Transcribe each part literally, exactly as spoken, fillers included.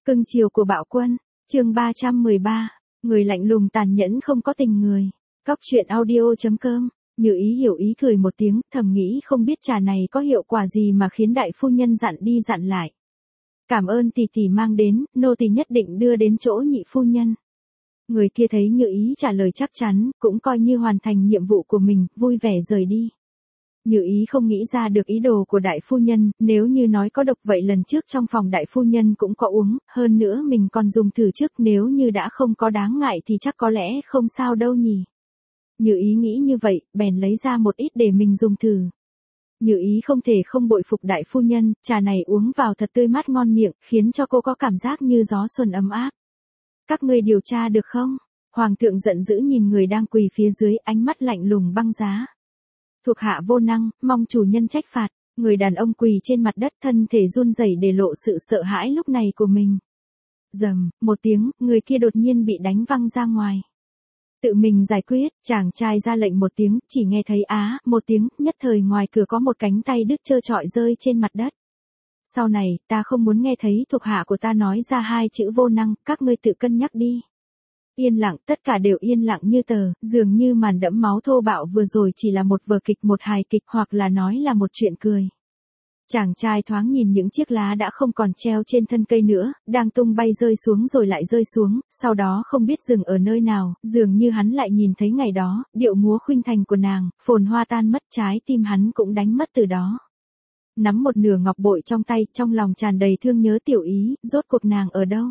Cưng chiều của bạo quân, chương ba trăm mười ba, người lạnh lùng tàn nhẫn không có tình người. Cóc truyện audio.com, Như Ý hiểu ý cười một tiếng, thầm nghĩ không biết trà này có hiệu quả gì mà khiến đại phu nhân dặn đi dặn lại. Cảm ơn tỷ tỷ mang đến, nô tỳ nhất định đưa đến chỗ nhị phu nhân. Người kia thấy Như Ý trả lời chắc chắn, cũng coi như hoàn thành nhiệm vụ của mình, vui vẻ rời đi. Như Ý không nghĩ ra được ý đồ của đại phu nhân, nếu như nói có độc vậy lần trước trong phòng đại phu nhân cũng có uống, hơn nữa mình còn dùng thử trước, nếu như đã không có đáng ngại thì chắc có lẽ không sao đâu nhỉ. Như Ý nghĩ như vậy, bèn lấy ra một ít để mình dùng thử. Như Ý không thể không bội phục đại phu nhân, trà này uống vào thật tươi mát ngon miệng, khiến cho cô có cảm giác như gió xuân ấm áp. Các ngươi điều tra được không? Hoàng thượng giận dữ nhìn người đang quỳ phía dưới, ánh mắt lạnh lùng băng giá. Thuộc hạ vô năng, mong chủ nhân trách phạt. Người đàn ông quỳ trên mặt đất, thân thể run rẩy để lộ sự sợ hãi lúc này của mình. Rầm, một tiếng, người kia đột nhiên bị đánh văng ra ngoài. Tự mình giải quyết, chàng trai ra lệnh một tiếng, chỉ nghe thấy á, một tiếng, nhất thời ngoài cửa có một cánh tay đứt trơ trọi rơi trên mặt đất. Sau này, ta không muốn nghe thấy thuộc hạ của ta nói ra hai chữ vô năng, các ngươi tự cân nhắc đi. Yên lặng, tất cả đều yên lặng như tờ, dường như màn đẫm máu thô bạo vừa rồi chỉ là một vở kịch, một hài kịch, hoặc là nói là một chuyện cười. Chàng trai thoáng nhìn những chiếc lá đã không còn treo trên thân cây nữa, đang tung bay rơi xuống rồi lại rơi xuống, sau đó không biết dừng ở nơi nào, dường như hắn lại nhìn thấy ngày đó, điệu múa khuynh thành của nàng, phồn hoa tan mất, trái tim hắn cũng đánh mất từ đó. Nắm một nửa ngọc bội trong tay, trong lòng tràn đầy thương nhớ Tiểu Ý, rốt cuộc nàng ở đâu?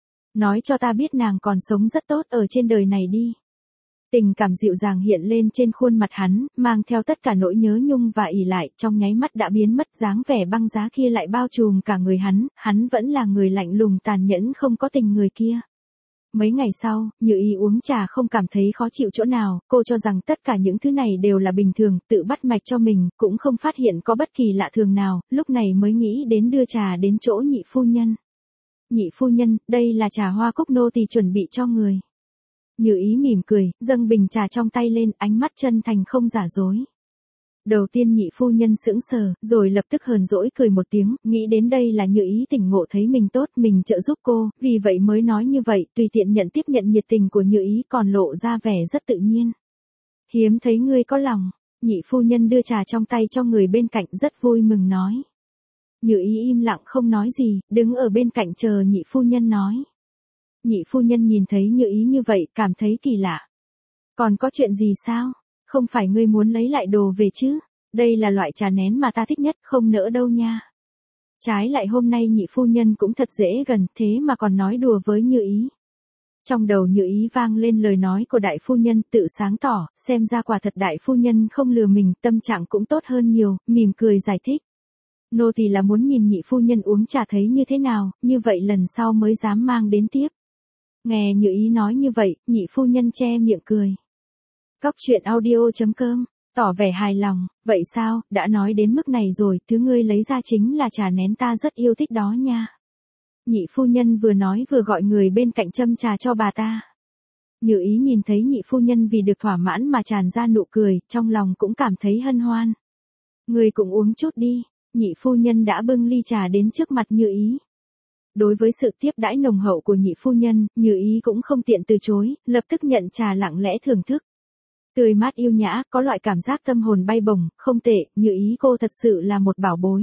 Nói cho ta biết nàng còn sống rất tốt ở trên đời này đi. Tình cảm dịu dàng hiện lên trên khuôn mặt hắn, mang theo tất cả nỗi nhớ nhung và ỷ lại, trong nháy mắt đã biến mất, dáng vẻ băng giá kia lại bao trùm cả người hắn, hắn vẫn là người lạnh lùng tàn nhẫn không có tình người kia. Mấy ngày sau, Như Ý uống trà không cảm thấy khó chịu chỗ nào, cô cho rằng tất cả những thứ này đều là bình thường, tự bắt mạch cho mình, cũng không phát hiện có bất kỳ lạ thường nào, lúc này mới nghĩ đến đưa trà đến chỗ nhị phu nhân. Nhị phu nhân, đây là trà hoa cúc nô tỳ chuẩn bị cho người. Như Ý mỉm cười, dâng bình trà trong tay lên, ánh mắt chân thành không giả dối. Đầu tiên nhị phu nhân sững sờ, rồi lập tức hờn dỗi cười một tiếng, nghĩ đến đây là Như Ý tỉnh ngộ thấy mình tốt, mình trợ giúp cô, vì vậy mới nói như vậy, tùy tiện nhận tiếp nhận nhiệt tình của Như Ý, còn lộ ra vẻ rất tự nhiên. Hiếm thấy ngươi có lòng. Nhị phu nhân đưa trà trong tay cho người bên cạnh, rất vui mừng nói. Như Ý im lặng không nói gì, đứng ở bên cạnh chờ nhị phu nhân nói. Nhị phu nhân nhìn thấy Như Ý như vậy, cảm thấy kỳ lạ. Còn có chuyện gì sao? Không phải ngươi muốn lấy lại đồ về chứ? Đây là loại trà nén mà ta thích nhất, không nỡ đâu nha. Trái lại hôm nay nhị phu nhân cũng thật dễ gần, thế mà còn nói đùa với Như Ý. Trong đầu Như Ý vang lên lời nói của đại phu nhân, tự sáng tỏ, xem ra quả thật đại phu nhân không lừa mình, tâm trạng cũng tốt hơn nhiều, mỉm cười giải thích. Nô tỳ là muốn nhìn nhị phu nhân uống trà thấy như thế nào, như vậy lần sau mới dám mang đến tiếp. Nghe Như Ý nói như vậy, nhị phu nhân che miệng cười. Cóc truyện audio.com, tỏ vẻ hài lòng, vậy sao, đã nói đến mức này rồi, thứ ngươi lấy ra chính là trà nén ta rất yêu thích đó nha. Nhị phu nhân vừa nói vừa gọi người bên cạnh châm trà cho bà ta. Như Ý nhìn thấy nhị phu nhân vì được thỏa mãn mà tràn ra nụ cười, trong lòng cũng cảm thấy hân hoan. Ngươi cũng uống chút đi, nhị phu nhân đã bưng ly trà đến trước mặt Như Ý. Đối với sự tiếp đãi nồng hậu của nhị phu nhân, Như Ý cũng không tiện từ chối, lập tức nhận trà lặng lẽ thưởng thức. Tươi mát yêu nhã, có loại cảm giác tâm hồn bay bổng, không tệ, Như Ý cô thật sự là một bảo bối.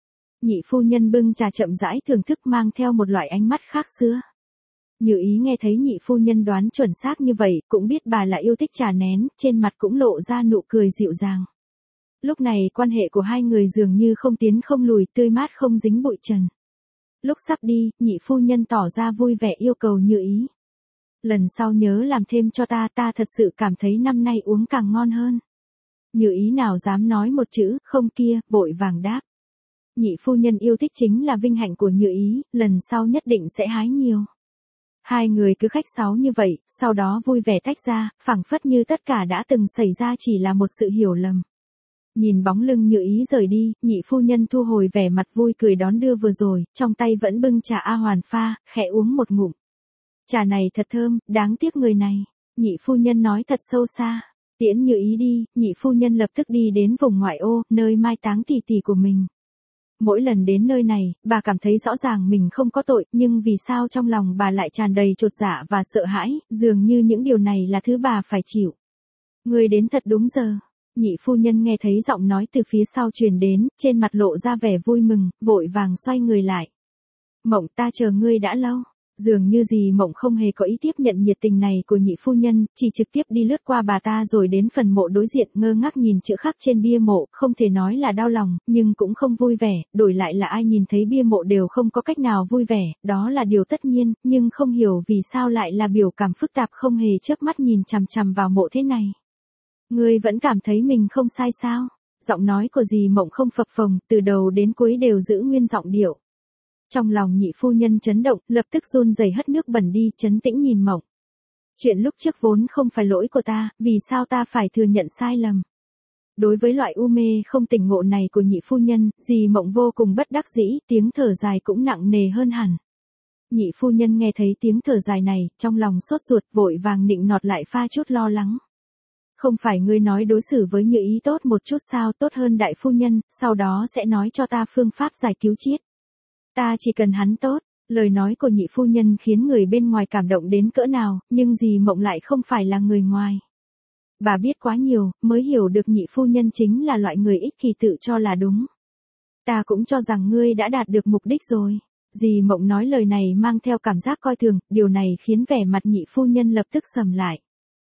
Nhị phu nhân bưng trà chậm rãi thưởng thức mang theo một loại ánh mắt khác xưa. Như Ý nghe thấy nhị phu nhân đoán chuẩn xác như vậy, cũng biết bà là yêu thích trà nén, trên mặt cũng lộ ra nụ cười dịu dàng. Lúc này quan hệ của hai người dường như không tiến không lùi, tươi mát không dính bụi trần. Lúc sắp đi, nhị phu nhân tỏ ra vui vẻ yêu cầu Như Ý. Lần sau nhớ làm thêm cho ta, ta thật sự cảm thấy năm nay uống càng ngon hơn. Như Ý nào dám nói một chữ, không kia, vội vàng đáp. Nhị phu nhân yêu thích chính là vinh hạnh của Như Ý, lần sau nhất định sẽ hái nhiều. Hai người cứ khách sáo như vậy, sau đó vui vẻ tách ra, phảng phất như tất cả đã từng xảy ra chỉ là một sự hiểu lầm. Nhìn bóng lưng Như Ý rời đi, nhị phu nhân thu hồi vẻ mặt vui cười đón đưa vừa rồi, trong tay vẫn bưng trà A Hoàn pha, khẽ uống một ngụm. Trà này thật thơm, đáng tiếc người này. Nhị phu nhân nói thật sâu xa. Tiễn Như Ý đi, nhị phu nhân lập tức đi đến vùng ngoại ô, nơi mai táng tỷ tỷ của mình. Mỗi lần đến nơi này, bà cảm thấy rõ ràng mình không có tội, nhưng vì sao trong lòng bà lại tràn đầy chột dạ và sợ hãi, dường như những điều này là thứ bà phải chịu. Ngươi đến thật đúng giờ. Nhị phu nhân nghe thấy giọng nói từ phía sau truyền đến, trên mặt lộ ra vẻ vui mừng, vội vàng xoay người lại. Mộng, ta chờ ngươi đã lâu. Dường như dì Mộng không hề có ý tiếp nhận nhiệt tình này của nhị phu nhân, chỉ trực tiếp đi lướt qua bà ta rồi đến phần mộ đối diện, ngơ ngác nhìn chữ khắc trên bia mộ, không thể nói là đau lòng, nhưng cũng không vui vẻ, đổi lại là ai nhìn thấy bia mộ đều không có cách nào vui vẻ, đó là điều tất nhiên, nhưng không hiểu vì sao lại là biểu cảm phức tạp không hề chớp mắt nhìn chằm chằm vào mộ thế này. Ngươi vẫn cảm thấy mình không sai sao? Giọng nói của dì Mộng không phập phồng, từ đầu đến cuối đều giữ nguyên giọng điệu. Trong lòng nhị phu nhân chấn động, lập tức run rẩy hất nước bẩn đi, trấn tĩnh nhìn Mộng. Chuyện lúc trước vốn không phải lỗi của ta, vì sao ta phải thừa nhận sai lầm? Đối với loại u mê không tỉnh ngộ này của nhị phu nhân, dì Mộng vô cùng bất đắc dĩ, tiếng thở dài cũng nặng nề hơn hẳn. Nhị phu nhân nghe thấy tiếng thở dài này, trong lòng sốt ruột, vội vàng nịnh nọt lại pha chút lo lắng. Không phải ngươi nói đối xử với Như Ý tốt một chút sao, tốt hơn đại phu nhân, sau đó sẽ nói cho ta phương pháp giải cứu Chiết. Ta chỉ cần hắn tốt. Lời nói của nhị phu nhân khiến người bên ngoài cảm động đến cỡ nào, nhưng dì Mộng lại không phải là người ngoài. Bà biết quá nhiều, mới hiểu được nhị phu nhân chính là loại người ích kỷ tự cho là đúng. Ta cũng cho rằng ngươi đã đạt được mục đích rồi. Dì Mộng nói lời này mang theo cảm giác coi thường, điều này khiến vẻ mặt nhị phu nhân lập tức sầm lại.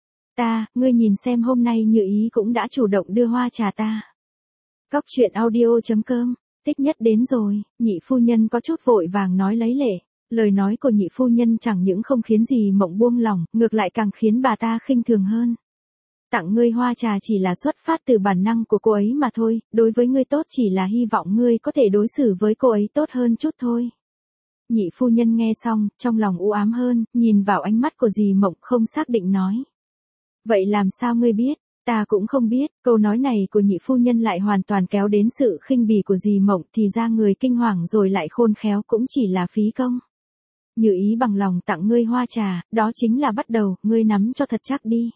Ta, ngươi nhìn xem hôm nay Như Ý cũng đã chủ động đưa hoa trà ta. Cóc truyện audio chấm com, thích nhất đến rồi, nhị phu nhân có chút vội vàng nói lấy lệ. Lời nói của nhị phu nhân chẳng những không khiến dì Mộng buông lỏng, ngược lại càng khiến bà ta khinh thường hơn. Tặng ngươi hoa trà chỉ là xuất phát từ bản năng của cô ấy mà thôi, đối với ngươi tốt chỉ là hy vọng ngươi có thể đối xử với cô ấy tốt hơn chút thôi. Nhị phu nhân nghe xong, trong lòng u ám hơn, nhìn vào ánh mắt của dì Mộng không xác định nói. Vậy làm sao ngươi biết? Ta cũng không biết. Câu nói này của nhị phu nhân lại hoàn toàn kéo đến sự khinh bỉ của dì Mộng, thì ra người kinh hoàng rồi lại khôn khéo cũng chỉ là phí công. Như Ý bằng lòng tặng ngươi hoa trà, đó chính là bắt đầu, ngươi nắm cho thật chắc đi.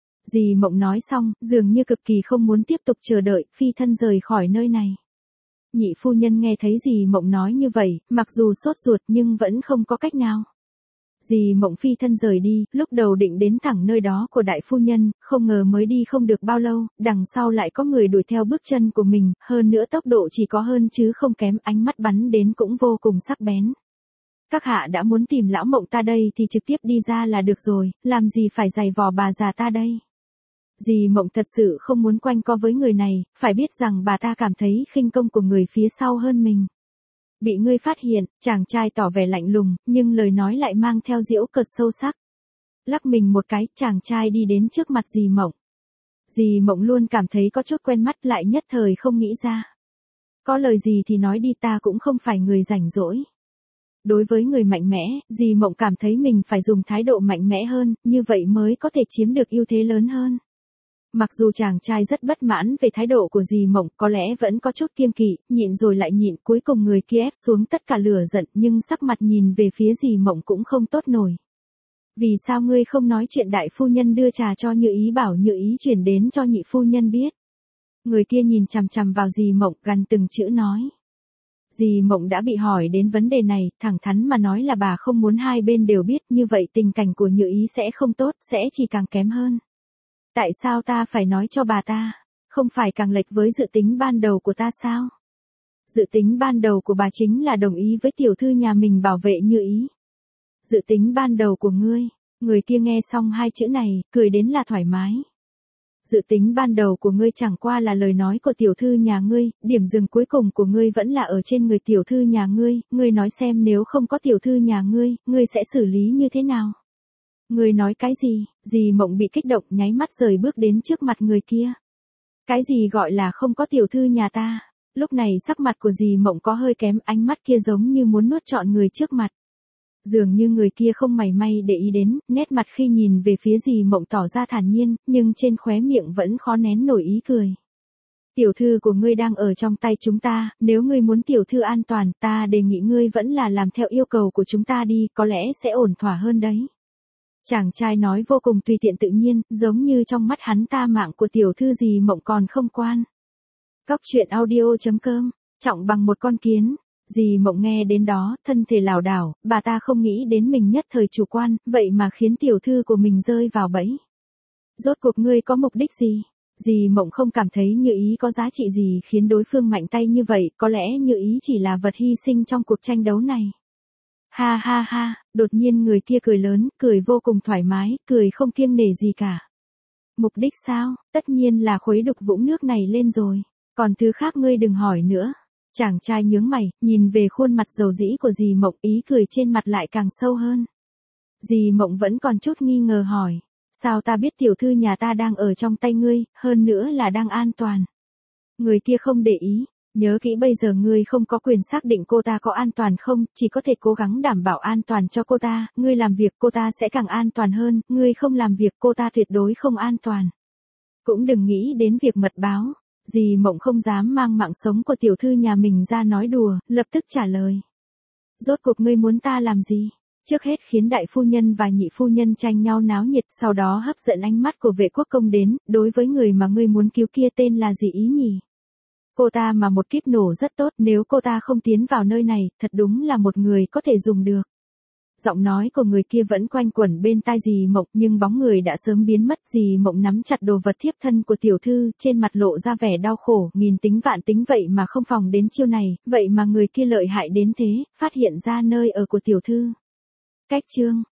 Dì Mộng nói xong, dường như cực kỳ không muốn tiếp tục chờ đợi, phi thân rời khỏi nơi này. Nhị phu nhân nghe thấy dì Mộng nói như vậy, mặc dù sốt ruột nhưng vẫn không có cách nào. Dì Mộng phi thân rời đi, lúc đầu định đến thẳng nơi đó của đại phu nhân, không ngờ mới đi không được bao lâu, đằng sau lại có người đuổi theo bước chân của mình, hơn nữa tốc độ chỉ có hơn chứ không kém, ánh mắt bắn đến cũng vô cùng sắc bén. Các hạ đã muốn tìm lão Mộng ta đây thì trực tiếp đi ra là được rồi, làm gì phải giày vò bà già ta đây. Dì Mộng thật sự không muốn quanh co với người này, phải biết rằng bà ta cảm thấy khinh công của người phía sau hơn mình. Bị ngươi phát hiện, chàng trai tỏ vẻ lạnh lùng, nhưng lời nói lại mang theo giễu cợt sâu sắc. Lắc mình một cái, chàng trai đi đến trước mặt dì Mộng. Dì Mộng luôn cảm thấy có chút quen mắt, lại nhất thời không nghĩ ra. Có lời gì thì nói đi, ta cũng không phải người rảnh rỗi. Đối với người mạnh mẽ, dì Mộng cảm thấy mình phải dùng thái độ mạnh mẽ hơn, như vậy mới có thể chiếm được ưu thế lớn hơn. Mặc dù chàng trai rất bất mãn về thái độ của dì Mộng, có lẽ vẫn có chút kiêng kỵ, nhịn rồi lại nhịn, cuối cùng người kia ép xuống tất cả lửa giận, nhưng sắc mặt nhìn về phía dì Mộng cũng không tốt nổi. Vì sao ngươi không nói chuyện đại phu nhân đưa trà cho Như Ý, bảo Như Ý chuyển đến cho nhị phu nhân biết? Người kia nhìn chằm chằm vào dì Mộng, gằn từng chữ nói. Dì Mộng đã bị hỏi đến vấn đề này, thẳng thắn mà nói là bà không muốn hai bên đều biết, như vậy tình cảnh của Như Ý sẽ không tốt, sẽ chỉ càng kém hơn. Tại sao ta phải nói cho bà ta? Không phải càng lệch với dự tính ban đầu của ta sao? Dự tính ban đầu của bà chính là đồng ý với tiểu thư nhà mình bảo vệ Như Ý. Dự tính ban đầu của ngươi, người kia nghe xong hai chữ này, cười đến là thoải mái. Dự tính ban đầu của ngươi chẳng qua là lời nói của tiểu thư nhà ngươi, điểm dừng cuối cùng của ngươi vẫn là ở trên người tiểu thư nhà ngươi, ngươi nói xem nếu không có tiểu thư nhà ngươi, ngươi sẽ xử lý như thế nào? Ngươi nói cái gì? Dì Mộng bị kích động, nháy mắt rời bước đến trước mặt người kia. Cái gì gọi là không có tiểu thư nhà ta? Lúc này sắc mặt của dì Mộng có hơi kém, ánh mắt kia giống như muốn nuốt trọn người trước mặt. Dường như người kia không mảy may để ý đến, nét mặt khi nhìn về phía dì Mộng tỏ ra thản nhiên, nhưng trên khóe miệng vẫn khó nén nổi ý cười. Tiểu thư của ngươi đang ở trong tay chúng ta, nếu ngươi muốn tiểu thư an toàn, ta đề nghị ngươi vẫn là làm theo yêu cầu của chúng ta đi, có lẽ sẽ ổn thỏa hơn đấy. Chàng trai nói vô cùng tùy tiện tự nhiên, giống như trong mắt hắn ta mạng của tiểu thư dì Mộng còn không quan. Cóc truyện audio chấm com trọng bằng một con kiến. Dì Mộng nghe đến đó, thân thể lảo đảo, bà ta không nghĩ đến mình nhất thời chủ quan, vậy mà khiến tiểu thư của mình rơi vào bẫy. Rốt cuộc ngươi có mục đích gì? Dì Mộng không cảm thấy Như Ý có giá trị gì khiến đối phương mạnh tay như vậy, có lẽ Như Ý chỉ là vật hy sinh trong cuộc tranh đấu này. Ha ha ha, đột nhiên người kia cười lớn, cười vô cùng thoải mái, cười không kiêng nể gì cả. Mục đích sao? Tất nhiên là khuấy đục vũng nước này lên rồi. Còn thứ khác ngươi đừng hỏi nữa. Chàng trai nhướng mày, nhìn về khuôn mặt dầu dĩ của dì Mộng, ý cười trên mặt lại càng sâu hơn. Dì Mộng vẫn còn chút nghi ngờ hỏi. Sao ta biết tiểu thư nhà ta đang ở trong tay ngươi, hơn nữa là đang an toàn. Người kia không để ý. Nhớ kỹ bây giờ ngươi không có quyền xác định cô ta có an toàn không, chỉ có thể cố gắng đảm bảo an toàn cho cô ta, ngươi làm việc cô ta sẽ càng an toàn hơn, ngươi không làm việc cô ta tuyệt đối không an toàn. Cũng đừng nghĩ đến việc mật báo, dì Mộng không dám mang mạng sống của tiểu thư nhà mình ra nói đùa, lập tức trả lời. Rốt cuộc ngươi muốn ta làm gì? Trước hết khiến đại phu nhân và nhị phu nhân tranh nhau náo nhiệt, sau đó hấp dẫn ánh mắt của vệ quốc công đến, đối với người mà ngươi muốn cứu kia tên là gì ý nhỉ? Cô ta mà một kíp nổ rất tốt, nếu cô ta không tiến vào nơi này, thật đúng là một người có thể dùng được. Giọng nói của người kia vẫn quanh quẩn bên tai dì Mộng, nhưng bóng người đã sớm biến mất. Dì Mộng nắm chặt đồ vật thiếp thân của tiểu thư, trên mặt lộ ra vẻ đau khổ, nghìn tính vạn tính vậy mà không phòng đến chiêu này, vậy mà người kia lợi hại đến thế, phát hiện ra nơi ở của tiểu thư. Cách chương